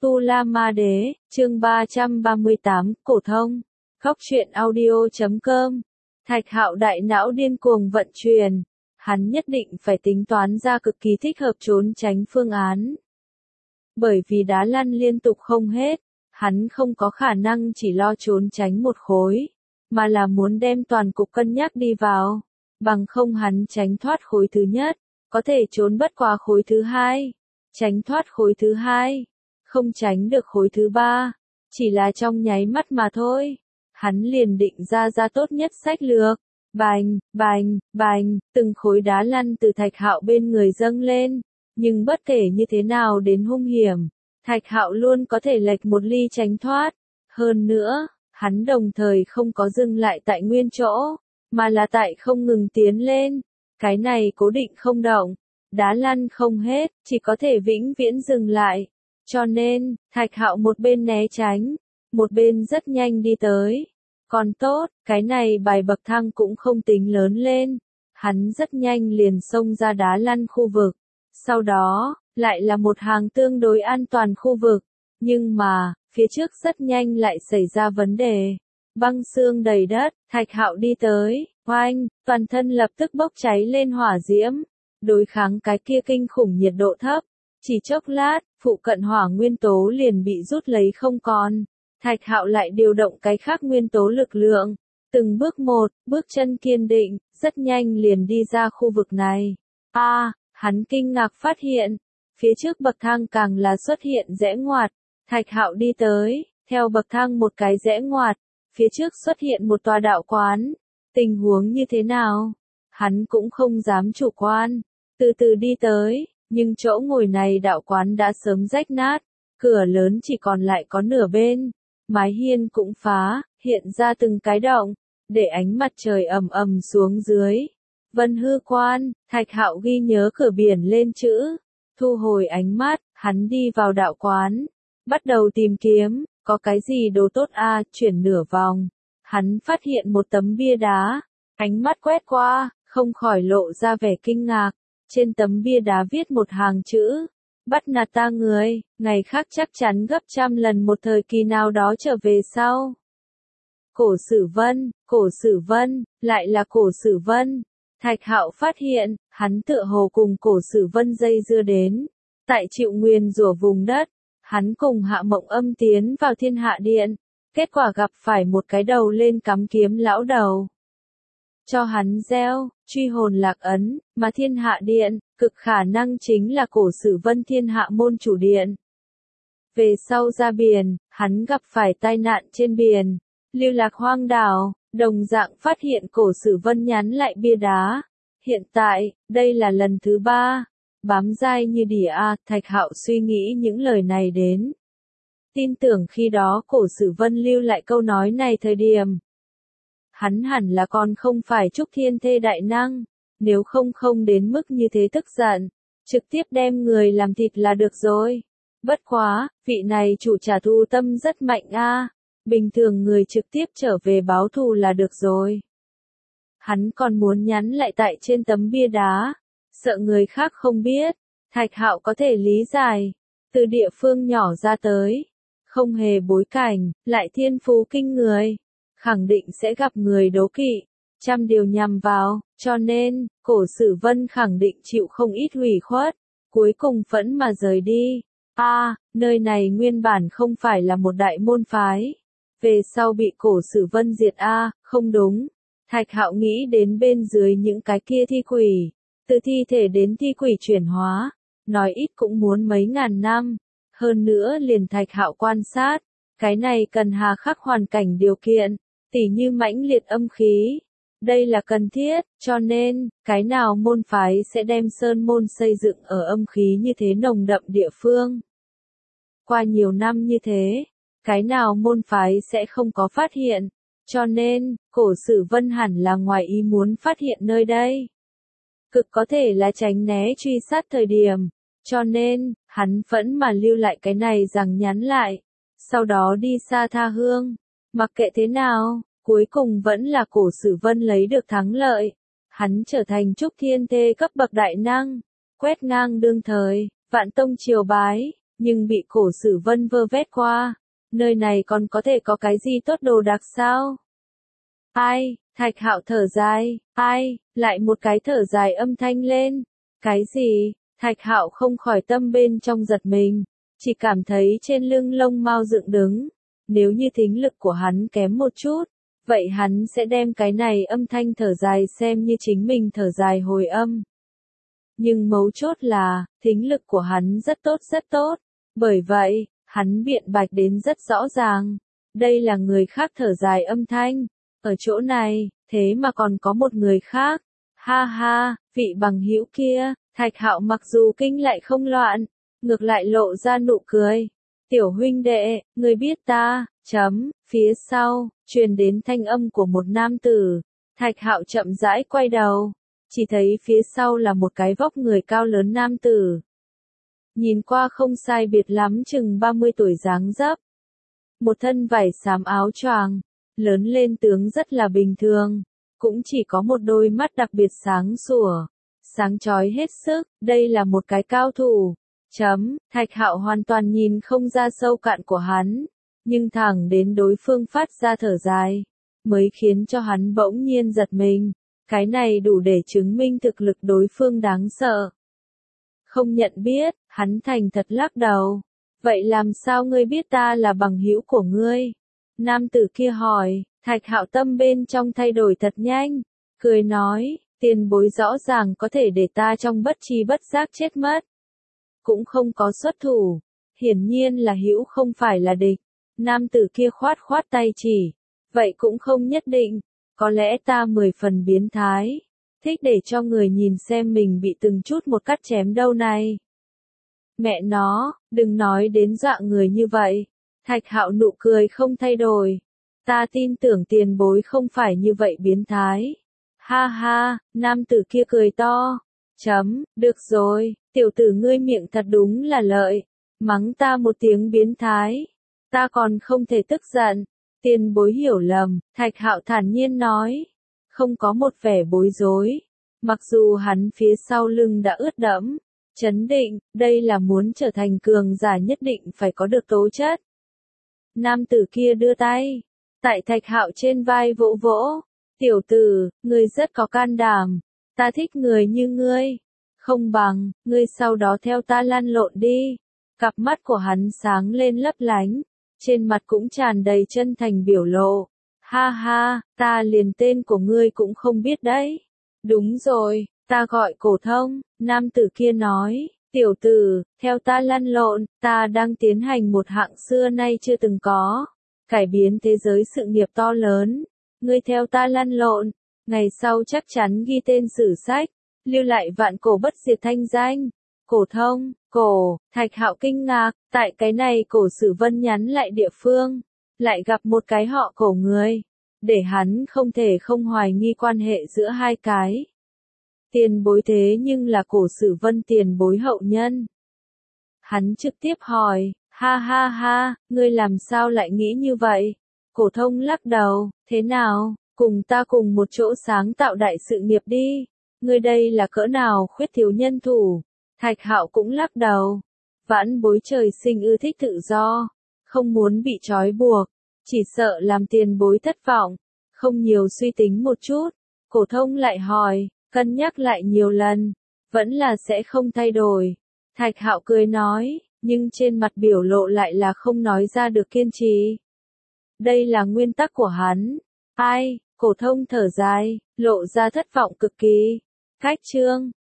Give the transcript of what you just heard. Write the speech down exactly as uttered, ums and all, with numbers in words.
Tu La Ma Đế, chương ba trăm ba mươi tám, Cổ Thông, Khóc Chuyện Audio chấm com. Thạch Hạo đại não điên cuồng vận chuyển, hắn nhất định phải tính toán ra cực kỳ thích hợp trốn tránh phương án. Bởi vì đá lăn liên tục không hết, hắn không có khả năng chỉ lo trốn tránh một khối, mà là muốn đem toàn cục cân nhắc đi vào, bằng không hắn tránh thoát khối thứ nhất, có thể trốn bất qua khối thứ hai, tránh thoát khối thứ hai, không tránh được khối thứ ba, chỉ là trong nháy mắt mà thôi. Hắn liền định ra ra tốt nhất sách lược, bành, bành, bành, từng khối đá lăn từ Thạch Hạo bên người dâng lên, nhưng bất kể như thế nào đến hung hiểm, Thạch Hạo luôn có thể lệch một ly tránh thoát. Hơn nữa, hắn đồng thời không có dừng lại tại nguyên chỗ, mà là tại không ngừng tiến lên, cái này cố định không động, đá lăn không hết, chỉ có thể vĩnh viễn dừng lại. Cho nên, Thạch Hạo một bên né tránh, một bên rất nhanh đi tới. Còn tốt, cái này bài bậc thang cũng không tính lớn lên, hắn rất nhanh liền xông ra đá lăn khu vực. Sau đó, lại là một hàng tương đối an toàn khu vực, nhưng mà, phía trước rất nhanh lại xảy ra vấn đề. Băng xương đầy đất, Thạch Hạo đi tới, oanh, toàn thân lập tức bốc cháy lên hỏa diễm, đối kháng cái kia kinh khủng nhiệt độ thấp. Chỉ chốc lát, phụ cận hỏa nguyên tố liền bị rút lấy không còn. Thạch Hạo lại điều động cái khác nguyên tố lực lượng, từng bước một, bước chân kiên định, rất nhanh liền đi ra khu vực này. A, à, hắn kinh ngạc phát hiện, phía trước bậc thang càng là xuất hiện rẽ ngoặt. Thạch Hạo đi tới, theo bậc thang một cái rẽ ngoặt, phía trước xuất hiện một tòa đạo quán. Tình huống như thế nào? Hắn cũng không dám chủ quan, từ từ đi tới. Nhưng chỗ ngồi này đạo quán đã sớm rách nát, cửa lớn chỉ còn lại có nửa bên, mái hiên cũng phá, hiện ra từng cái động, để ánh mặt trời ầm ầm xuống dưới. Vân Hư Quan, Thạch Hạo ghi nhớ cửa biển lên chữ, thu hồi ánh mắt, hắn đi vào đạo quán, bắt đầu tìm kiếm, có cái gì đồ tốt a, à, chuyển nửa vòng, hắn phát hiện một tấm bia đá, ánh mắt quét qua, không khỏi lộ ra vẻ kinh ngạc. Trên tấm bia đá viết một hàng chữ, bắt nạt ta người, ngày khác chắc chắn gấp trăm lần một thời kỳ nào đó trở về sau. Cổ Sử Vân, Cổ Sử Vân, lại là Cổ Sử Vân. Thạch Hạo phát hiện, hắn tựa hồ cùng Cổ Sử Vân dây dưa đến. Tại chịu nguyền rủa vùng đất, hắn cùng Hạ Mộng Âm tiến vào Thiên Hạ Điện, kết quả gặp phải một cái đầu lên cắm kiếm lão đầu. Cho hắn gieo, truy hồn lạc ấn, mà Thiên Hạ Điện, cực khả năng chính là Cổ Sử Vân Thiên Hạ môn chủ điện. Về sau ra biển, hắn gặp phải tai nạn trên biển, lưu lạc hoang đảo, đồng dạng phát hiện Cổ Sử Vân nhắn lại bia đá. Hiện tại, đây là lần thứ ba, bám dai như đỉa a, Thạch Hạo suy nghĩ những lời này đến. Tin tưởng khi đó Cổ Sử Vân lưu lại câu nói này thời điểm. Hắn hẳn là còn không phải Trúc Thiên Thê đại năng, nếu không không đến mức như thế tức giận, trực tiếp đem người làm thịt là được rồi. Bất quá, vị này chủ trả thù tâm rất mạnh a, à. Bình thường người trực tiếp trở về báo thù là được rồi. Hắn còn muốn nhắn lại tại trên tấm bia đá, sợ người khác không biết. Thạch Hạo có thể lý giải, từ địa phương nhỏ ra tới, không hề bối cảnh, lại thiên phú kinh người. Khẳng định sẽ gặp người đố kỵ, trăm điều nhằm vào, cho nên, Cổ Sử Vân khẳng định chịu không ít hủy khuất, cuối cùng phẫn mà rời đi. A, à, nơi này nguyên bản không phải là một đại môn phái, về sau bị Cổ Sử Vân diệt a, à, không đúng. Thạch Hạo nghĩ đến bên dưới những cái kia thi quỷ, từ thi thể đến thi quỷ chuyển hóa, nói ít cũng muốn mấy ngàn năm, hơn nữa liền Thạch Hạo quan sát, cái này cần hà khắc hoàn cảnh điều kiện. Tỉ như mãnh liệt âm khí, đây là cần thiết, cho nên, cái nào môn phái sẽ đem sơn môn xây dựng ở âm khí như thế nồng đậm địa phương. Qua nhiều năm như thế, cái nào môn phái sẽ không có phát hiện, cho nên, Cổ Sử Vân hẳn là ngoài ý muốn phát hiện nơi đây. Cực có thể là tránh né truy sát thời điểm, cho nên, hắn vẫn mà lưu lại cái này rằng nhắn lại, sau đó đi xa tha hương. Mặc kệ thế nào, cuối cùng vẫn là Cổ Sử Vân lấy được thắng lợi. Hắn trở thành Trúc Thiên Thê cấp bậc đại năng, quét ngang đương thời, vạn tông triều bái, nhưng bị cổ Sử Vân vơ vét qua. Nơi này còn có thể có cái gì tốt đồ đặc sao? Ai, Thạch Hạo thở dài, ai, lại một cái thở dài âm thanh lên. Cái gì? Thạch Hạo không khỏi tâm bên trong giật mình, chỉ cảm thấy trên lưng lông mao dựng đứng. Nếu như thính lực của hắn kém một chút, vậy hắn sẽ đem cái này âm thanh thở dài xem như chính mình thở dài hồi âm. Nhưng mấu chốt là, thính lực của hắn rất tốt rất tốt. Bởi vậy, hắn biện bạch đến rất rõ ràng. Đây là người khác thở dài âm thanh. Ở chỗ này, thế mà còn có một người khác. Ha ha, vị bằng hữu kia, Thạch Hạo mặc dù kinh lại không loạn, ngược lại lộ ra nụ cười. Tiểu huynh đệ, người biết ta, chấm, phía sau, truyền đến thanh âm của một nam tử. Thạch Hạo chậm rãi quay đầu, chỉ thấy phía sau là một cái vóc người cao lớn nam tử. Nhìn qua không sai biệt lắm chừng ba mươi tuổi dáng dấp. Một thân vải xám áo choàng, lớn lên tướng rất là bình thường, cũng chỉ có một đôi mắt đặc biệt sáng sủa, sáng chói hết sức, đây là một cái cao thủ. Chấm, Thạch Hạo hoàn toàn nhìn không ra sâu cạn của hắn, nhưng thẳng đến đối phương phát ra thở dài, mới khiến cho hắn bỗng nhiên giật mình, cái này đủ để chứng minh thực lực đối phương đáng sợ. Không nhận biết, hắn thành thật lắc đầu. Vậy làm sao ngươi biết ta là bằng hữu của ngươi? Nam tử kia hỏi, Thạch Hạo tâm bên trong thay đổi thật nhanh, cười nói, tiền bối rõ ràng có thể để ta trong bất tri bất giác chết mất. Cũng không có xuất thủ, hiển nhiên là hữu không phải là địch. Nam tử kia khoát khoát tay chỉ, vậy cũng không nhất định, có lẽ ta mười phần biến thái, thích để cho người nhìn xem mình bị từng chút một cắt chém đâu này. Mẹ nó, đừng nói đến dọa người như vậy. Thạch Hạo nụ cười không thay đổi. Ta tin tưởng tiền bối không phải như vậy biến thái. Ha ha, nam tử kia cười to. Chấm, được rồi, tiểu tử ngươi miệng thật đúng là lợi. Mắng ta một tiếng biến thái. Ta còn không thể tức giận. Tiền bối hiểu lầm, Thạch Hạo thản nhiên nói. Không có một vẻ bối rối. Mặc dù hắn phía sau lưng đã ướt đẫm. Chấn định, đây là muốn trở thành cường giả nhất định phải có được tố chất. Nam tử kia đưa tay, tại Thạch Hạo trên vai vỗ vỗ. Tiểu tử, ngươi rất có can đảm. Ta thích người như ngươi. Không bằng, ngươi sau đó theo ta lăn lộn đi. Cặp mắt của hắn sáng lên lấp lánh. Trên mặt cũng tràn đầy chân thành biểu lộ. Ha ha, ta liền tên của ngươi cũng không biết đấy. Đúng rồi, ta gọi Cổ Thông, nam tử kia nói, tiểu tử, theo ta lăn lộn, ta đang tiến hành một hạng xưa nay chưa từng có, cải biến thế giới sự nghiệp to lớn, ngươi theo ta lăn lộn, ngày sau chắc chắn ghi tên sử sách, lưu lại vạn cổ bất diệt thanh danh. Cổ Thông, cổ, Thạch Hạo kinh ngạc, tại cái này cổ Sử Vân nhắn lại địa phương, lại gặp một cái họ Cổ người, để hắn không thể không hoài nghi quan hệ giữa hai cái. Tiền bối thế nhưng là cổ Sử Vân tiền bối hậu nhân. Hắn trực tiếp hỏi, ha ha ha, ngươi làm sao lại nghĩ như vậy? Cổ Thông lắc đầu, thế nào, cùng ta cùng một chỗ sáng tạo đại sự nghiệp đi. Ngươi đây là cỡ nào khuyết thiếu nhân thủ? Thạch Hạo cũng lắc đầu. Vãn bối trời sinh ưa thích tự do, không muốn bị trói buộc, chỉ sợ làm tiền bối thất vọng, không nhiều suy tính một chút. Cổ Thông lại hỏi, cân nhắc lại nhiều lần, vẫn là sẽ không thay đổi. Thạch Hạo cười nói, nhưng trên mặt biểu lộ lại là không nói ra được kiên trì. Đây là nguyên tắc của hắn. Ai, Cổ Thông thở dài, lộ ra thất vọng cực kỳ. Cách chương